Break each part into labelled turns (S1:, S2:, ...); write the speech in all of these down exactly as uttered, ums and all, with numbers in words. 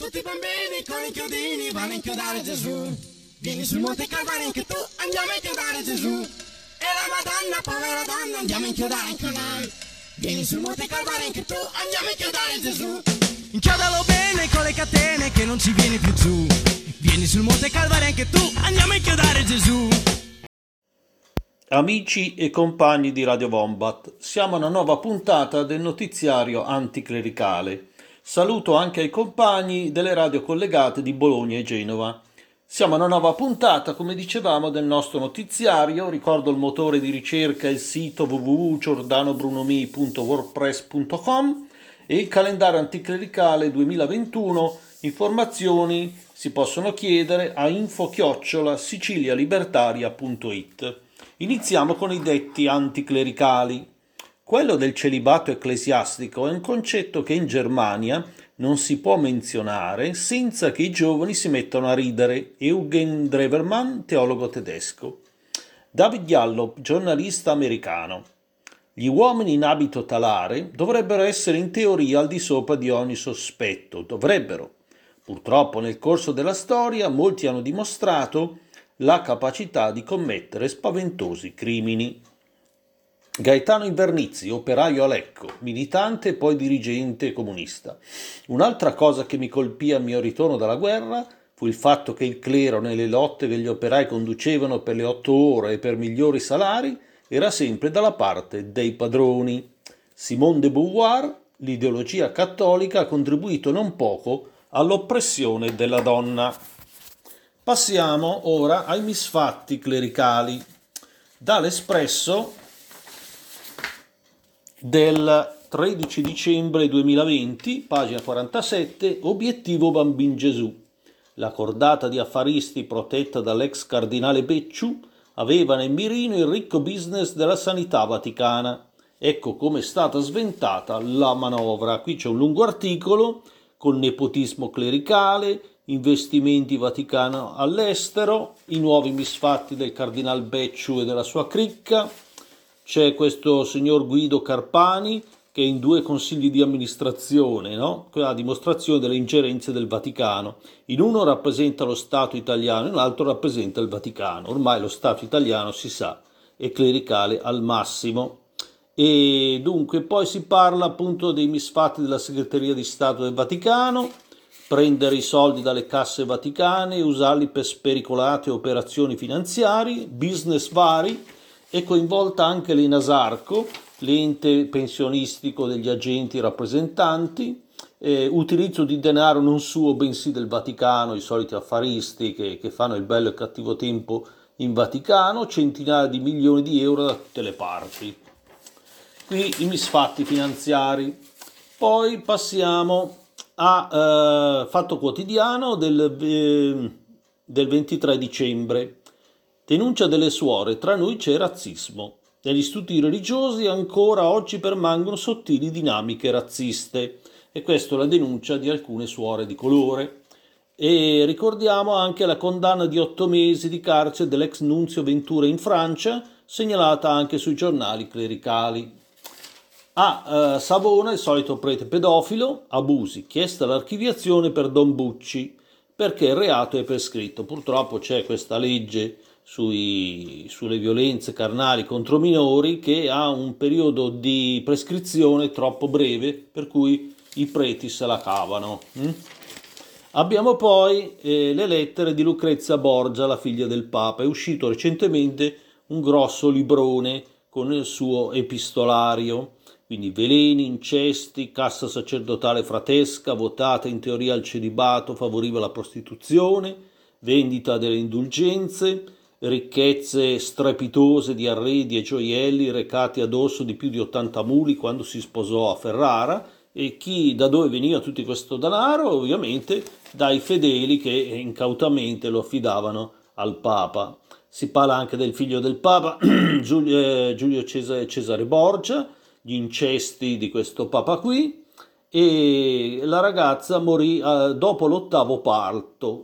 S1: Tutti i bambini con i chiodini vanno a inchiodare Gesù. Vieni sul Monte Calvario anche tu, andiamo a inchiodare Gesù. E la Madonna, povera donna, andiamo a inchiodare anche noi. Vieni sul Monte Calvario anche tu, andiamo a inchiodare Gesù. Inchiodalo bene con le catene che non ci vieni più giù. Vieni sul Monte Calvario anche tu, andiamo a inchiodare Gesù.
S2: Amici e compagni di Radio Wombat, siamo a una nuova puntata del notiziario anticlericale. Saluto anche ai compagni delle radio collegate di Bologna e Genova. Siamo a una nuova puntata, come dicevamo, del nostro notiziario. Ricordo il motore di ricerca, il sito w w w punto giordanobrunomi punto wordpress punto com e il calendario anticlericale duemilaventuno. Informazioni si possono chiedere a info chiocciola sicilialibertaria punto it. Iniziamo con i detti anticlericali. Quello del celibato ecclesiastico è un concetto che in Germania non si può menzionare senza che i giovani si mettano a ridere. Eugen Drewermann, teologo tedesco. David Yallop, giornalista americano. Gli uomini in abito talare dovrebbero essere in teoria al di sopra di ogni sospetto. Dovrebbero. Purtroppo nel corso della storia molti hanno dimostrato la capacità di commettere spaventosi crimini. Gaetano Invernizzi, operaio a Lecco, militante e poi dirigente comunista. Un'altra cosa che mi colpì al mio ritorno dalla guerra fu il fatto che il clero nelle lotte che gli operai conducevano per le otto ore e per migliori salari era sempre dalla parte dei padroni. Simone de Beauvoir, l'ideologia cattolica ha contribuito non poco all'oppressione della donna. Passiamo ora ai misfatti clericali. Dall'Espresso del tredici dicembre duemilaventi, pagina quarantasette, obiettivo Bambin Gesù. La cordata di affaristi protetta dall'ex cardinale Becciu aveva nel mirino il ricco business della sanità vaticana. Ecco come è stata sventata la manovra. Qui c'è un lungo articolo col nepotismo clericale, investimenti Vaticano all'estero, i nuovi misfatti del cardinal Becciu e della sua cricca. C'è questo signor Guido Carpani che è in due consigli di amministrazione, no? A dimostrazione delle ingerenze del Vaticano. In uno rappresenta lo Stato italiano, in un altro rappresenta il Vaticano. Ormai lo Stato italiano, si sa, è clericale al massimo. E dunque poi si parla appunto dei misfatti della segreteria di Stato del Vaticano, prendere i soldi dalle casse vaticane e usarli per spericolate operazioni finanziarie, business vari. È coinvolta anche l'Enasarco, l'ente pensionistico degli agenti rappresentanti, eh, utilizzo di denaro non suo bensì del Vaticano, i soliti affaristi che, che fanno il bello e cattivo tempo in Vaticano, centinaia di milioni di euro da tutte le parti. Qui i misfatti finanziari. Poi passiamo a eh, Fatto Quotidiano del, eh, del ventitré dicembre. Denuncia delle suore, tra noi c'è razzismo. Negli istituti religiosi ancora oggi permangono sottili dinamiche razziste. E questa è la denuncia di alcune suore di colore. E ricordiamo anche la condanna di otto mesi di carcere dell'ex nunzio Ventura in Francia, segnalata anche sui giornali clericali. A eh, Savona, il solito prete pedofilo, abusi, chiesta l'archiviazione per Don Bucci, perché il reato è prescritto. Purtroppo c'è questa legge Sui, sulle violenze carnali contro minori che ha un periodo di prescrizione troppo breve, per cui i preti se la cavano. Mm? Abbiamo poi eh, le lettere di Lucrezia Borgia, la figlia del Papa. È uscito recentemente un grosso librone con il suo epistolario, quindi veleni, incesti, cassa sacerdotale fratesca, votata in teoria al celibato, favoriva la prostituzione, vendita delle indulgenze, ricchezze strepitose di arredi e gioielli recati a dorso di più di ottanta muli quando si sposò a Ferrara. E chi, da dove veniva tutto questo denaro? Ovviamente dai fedeli che incautamente lo affidavano al Papa. Si parla anche del figlio del Papa, Giulio, eh, Giulio Cesare, Cesare Borgia, gli incesti di questo Papa qui, e la ragazza morì eh, dopo l'ottavo parto.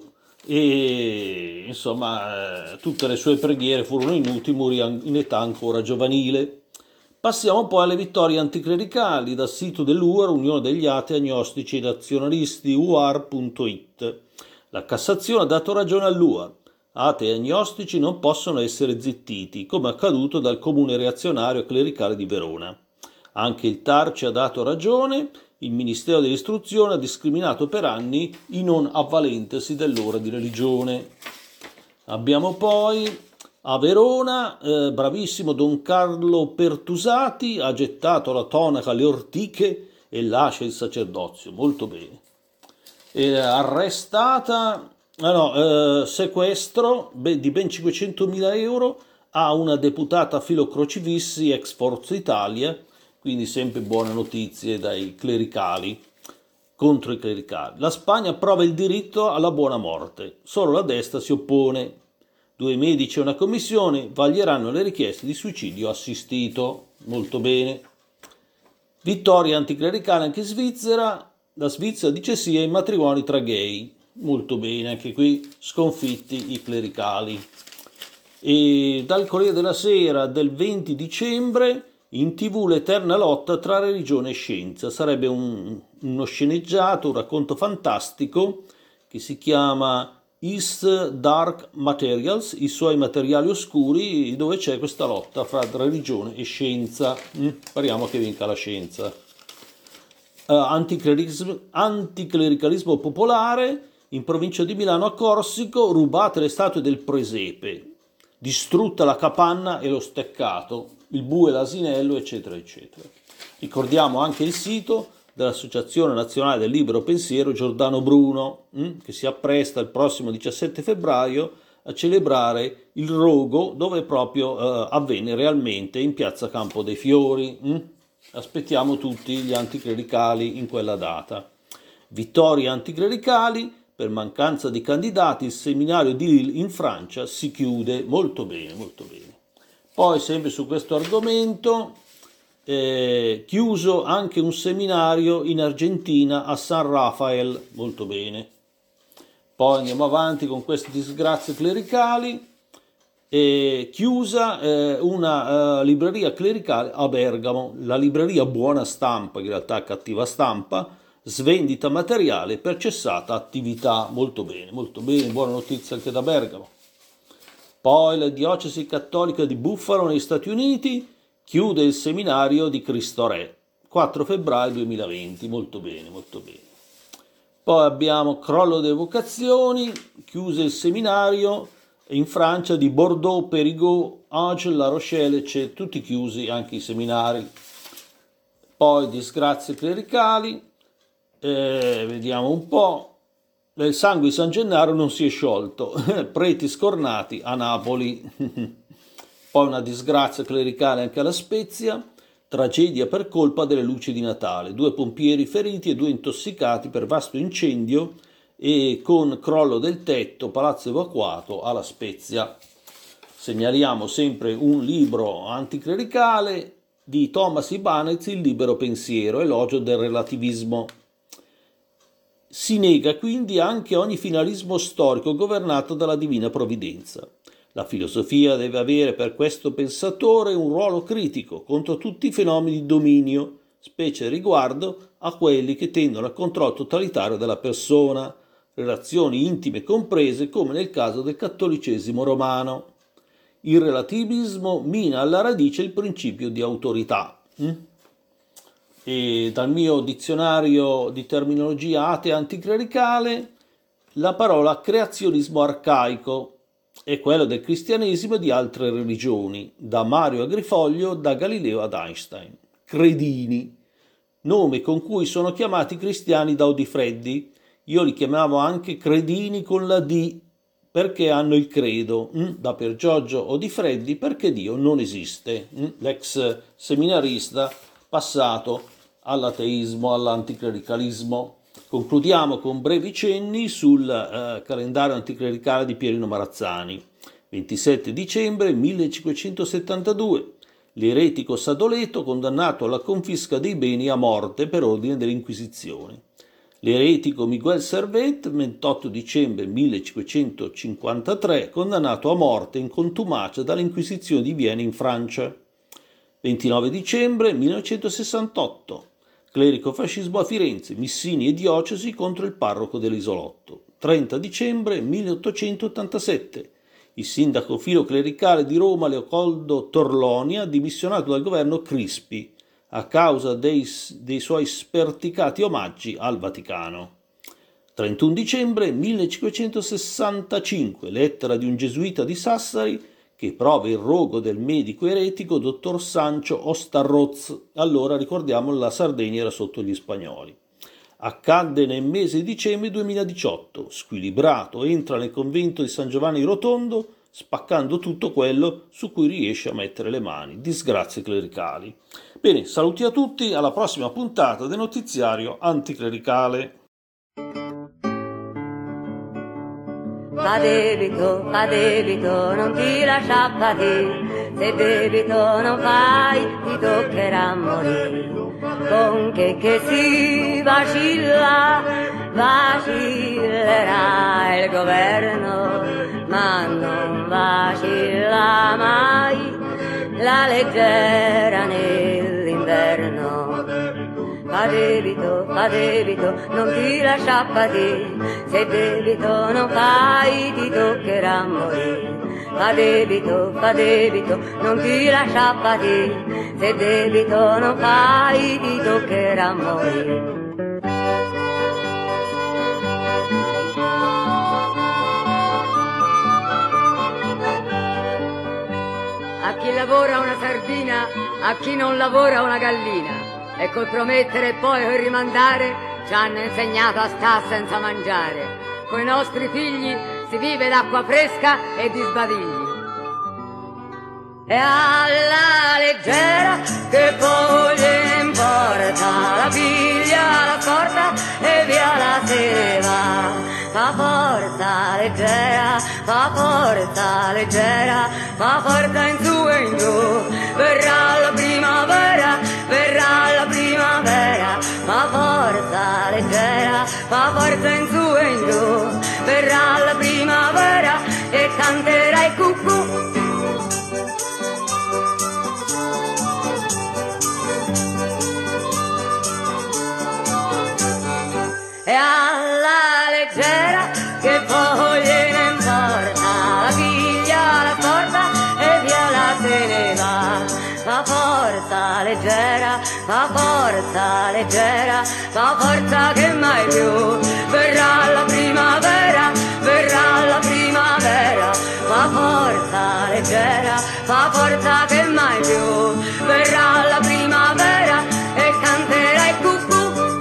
S2: E insomma eh, tutte le sue preghiere furono inutili, morì in età ancora giovanile. Passiamo poi alle vittorie anticlericali dal sito dell'U A R, Unione degli Atei Agnostici ed Azionaristi, u a r punto i t. La Cassazione ha dato ragione all'U A R. Atei e agnostici non possono essere zittiti, come accaduto dal Comune Reazionario Clericale di Verona. Anche il T A R ci ha dato ragione. Il Ministero dell'Istruzione ha discriminato per anni i non avvalentesi dell'ora di religione. Abbiamo poi a Verona, eh, bravissimo Don Carlo Pertusati ha gettato la tonaca alle ortiche e lascia il sacerdozio, molto bene. E arrestata, ah no, eh, sequestro di ben cinquecentomila euro a una deputata filo crocifisso ex Forza Italia, quindi sempre buone notizie dai clericali, contro i clericali. La Spagna approva il diritto alla buona morte, solo la destra si oppone. Due medici e una commissione vaglieranno le richieste di suicidio assistito. Molto bene. Vittoria anticlericale anche in Svizzera. La Svizzera dice sì ai matrimoni tra gay. Molto bene, anche qui sconfitti i clericali. E dal Corriere della Sera del venti dicembre, in tv l'eterna lotta tra religione e scienza. Sarebbe un, uno sceneggiato, un racconto fantastico che si chiama His Dark Materials, i suoi materiali oscuri, dove c'è questa lotta fra religione e scienza. Mm, speriamo che vinca la scienza. Uh, anticlericalismo, anticlericalismo popolare in provincia di Milano a Corsico, rubate le statue del presepe, distrutta la capanna e lo steccato, il bue e l'asinello, eccetera, eccetera. Ricordiamo anche il sito dell'Associazione Nazionale del Libero Pensiero Giordano Bruno, hm, che si appresta il prossimo diciassette febbraio a celebrare il rogo dove proprio eh, avvenne realmente in piazza Campo dei Fiori. Hm. Aspettiamo tutti gli anticlericali in quella data. Vittorie anticlericali, per mancanza di candidati il seminario di Lille in Francia si chiude. Molto bene, molto bene. Poi sempre su questo argomento, Eh, chiuso anche un seminario in Argentina a San Rafael, molto bene. Poi andiamo avanti con queste disgrazie clericali. Eh, chiusa eh, una uh, libreria clericale a Bergamo, la libreria Buona Stampa, in realtà Cattiva Stampa, svendita materiale per cessata attività. Molto bene, molto bene, buona notizia anche da Bergamo. Poi la diocesi cattolica di Buffalo negli Stati Uniti chiude il seminario di Cristo Re, quattro febbraio duemilaventi, molto bene, molto bene. Poi abbiamo crollo delle vocazioni, chiuse il seminario in Francia di Bordeaux, Périgueux, Angers, La Rochelle, eccetera, tutti chiusi anche i seminari. Poi disgrazie clericali, eh, vediamo un po', il sangue di San Gennaro non si è sciolto, preti scornati a Napoli. Poi una disgrazia clericale anche alla Spezia, tragedia per colpa delle luci di Natale, due pompieri feriti e due intossicati per vasto incendio e con crollo del tetto, palazzo evacuato alla Spezia. Segnaliamo sempre un libro anticlericale di Thomas Ibanez, Il libero pensiero, elogio del relativismo. Si nega quindi anche ogni finalismo storico governato dalla divina provvidenza. La filosofia deve avere per questo pensatore un ruolo critico contro tutti i fenomeni di dominio, specie riguardo a quelli che tendono al controllo totalitario della persona, relazioni intime comprese come nel caso del cattolicesimo romano. Il relativismo mina alla radice il principio di autorità. E dal mio dizionario di terminologia atea anticlericale, la parola creazionismo arcaico è quello del cristianesimo e di altre religioni, da Mario Agrifoglio, da Galileo ad Einstein. Credini, nome con cui sono chiamati i cristiani da Odifreddi. Io li chiamavo anche credini con la D, perché hanno il credo, da Pier Giorgio Odifreddi, perché Dio non esiste, l'ex seminarista passato all'ateismo, all'anticlericalismo. Concludiamo con brevi cenni sul eh, calendario anticlericale di Pierino Marazzani. ventisette dicembre millecinquecentosettantadue. L'eretico Sadoleto condannato alla confisca dei beni a morte per ordine dell'Inquisizione. L'eretico Miguel Servet, ventotto dicembre millecinquecentocinquantatré, condannato a morte in contumacia dall'Inquisizione di Viena in Francia. ventinove dicembre millenovecentosessantotto. Clerico-fascismo a Firenze, missini e diocesi contro il parroco dell'isolotto. trenta dicembre milleottocentottantasette. Il sindaco filoclericale di Roma Leopoldo Torlonia ha dimissionato dal governo Crispi a causa dei, dei suoi sperticati omaggi al Vaticano. trentuno dicembre millecinquecentosessantacinque. Lettera di un gesuita di Sassari che prova il rogo del medico eretico dottor Sancho Ostarroz. Allora, ricordiamo, la Sardegna era sotto gli spagnoli. Accadde nel mese di dicembre duemiladiciotto. Squilibrato entra nel convento di San Giovanni Rotondo spaccando tutto quello su cui riesce a mettere le mani. Disgrazie clericali. Bene, saluti a tutti, alla prossima puntata del notiziario anticlericale.
S3: Fa debito, fa debito, non ti lascia patire, se debito non fai ti toccherà morire. Con che che si vacilla, vacillerà il governo, ma non vacilla mai la leggera nell'inverno. Fa debito, fa debito, non ti lascia patire, se debito non fai ti toccherà morire. Fa debito, fa debito, non ti lascia patire, se debito non fai ti toccherà morire. A chi lavora una sardina, a chi non lavora una gallina. E col promettere e poi col rimandare ci hanno insegnato a sta senza mangiare. Coi nostri figli si vive d'acqua fresca e di sbadigli. E alla leggera che poi gliene importa, la piglia, la porta e via la se ne va. Fa forza leggera, fa forza leggera, fa forza in su e in giù. Verrà la primavera, verrà la primavera, fa forza leggera, fa forza in su e in giù. Verrà la primavera e canterai cucù. E alla leggera che poi gliene importa, la piglia, la porta e via la se ne va. Fa forza leggera, fa forza leggera, fa forza che mai più verrà la primavera, verrà la primavera. Fa forza leggera, fa forza che mai più verrà la primavera e canterai cucù.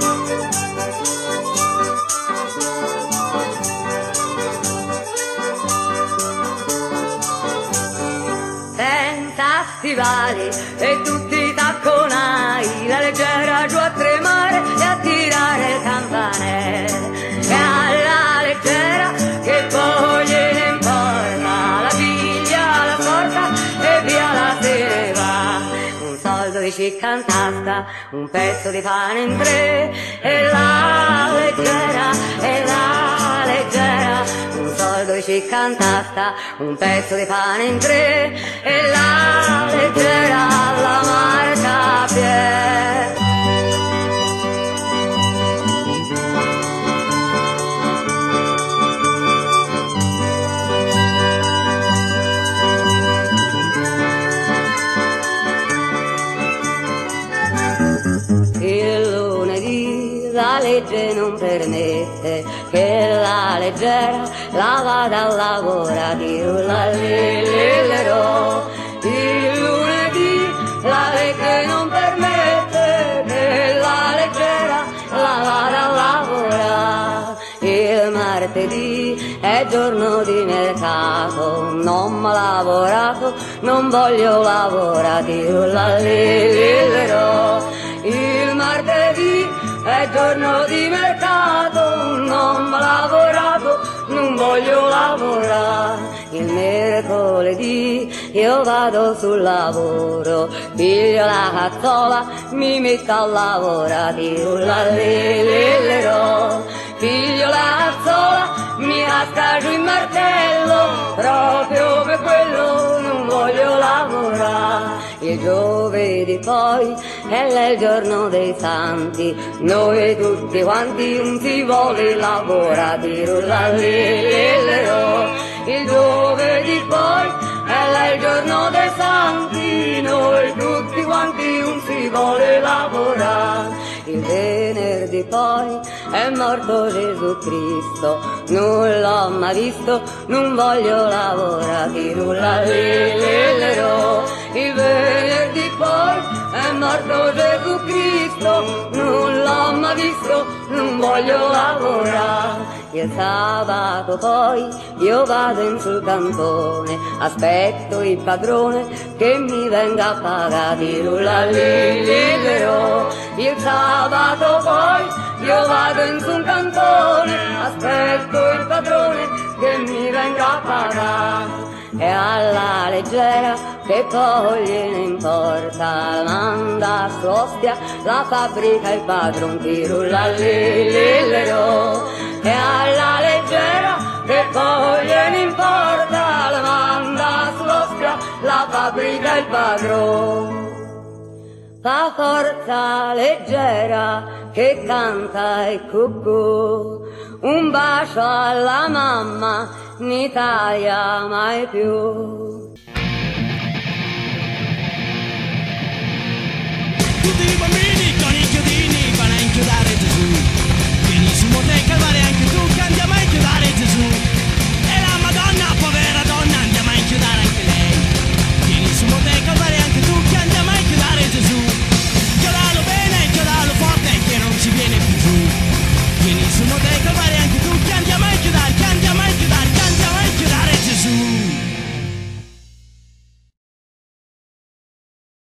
S3: Stivali e tutti i tacconai, la leggera giù a tremare e a tirare il campanello. E alla leggera che poi gliene importa, la piglia, la porta e via la se ne va. Un soldo di cicca in tasca, un pezzo di pane in tre, e la leggera, e la leggera. Un soldo di cicca in tasca, un pezzo di pane in tre, e la leggera alla marciapiede. Il lunedì la legge non permette che la leggera la vada a lavorare, di rullallilero. Il lunedì la legge non permette che la leggera la vada a lavorare. Il martedì è giorno di mercato, non m'ho lavorato, non voglio lavorare, di rullallilero. Il martedì è giorno di mercato, non m'ho lavorato, non voglio lavorare. Il mercoledì io vado sul lavoro, piglio la cazzola, mi metto a lavorare, di rullallilero. Piglio la cazzola, mi casca giù il martello, proprio per quello non voglio lavorare. Il giovedì poi è il giorno dei santi, noi tutti quanti un si vuole lavora di rullallero. Il giovedì poi è il giorno dei santi, noi tutti quanti un si vuole lavorare. Il venerdì poi è morto Gesù Cristo, non l'ho mai visto, non voglio lavorare di rullallero. Il venerdì poi è morto Gesù Cristo, non l'ho mai visto, non voglio lavorare. Il sabato poi io vado in sul cantone, aspetto il padrone che mi venga a pagare di rullallero. Il sabato poi io vado in sul cantone, aspetto il padrone che mi venga a pagare. E alla leggera che poi gliene importa, manda su Ostia la fabbrica il padron di rullallero. E alla leggera che poi gliene importa, la manda su Ostia la fabbrica il padron. Fa forza leggera che canta il cucù, un bacio alla mamma, in Italia mai più.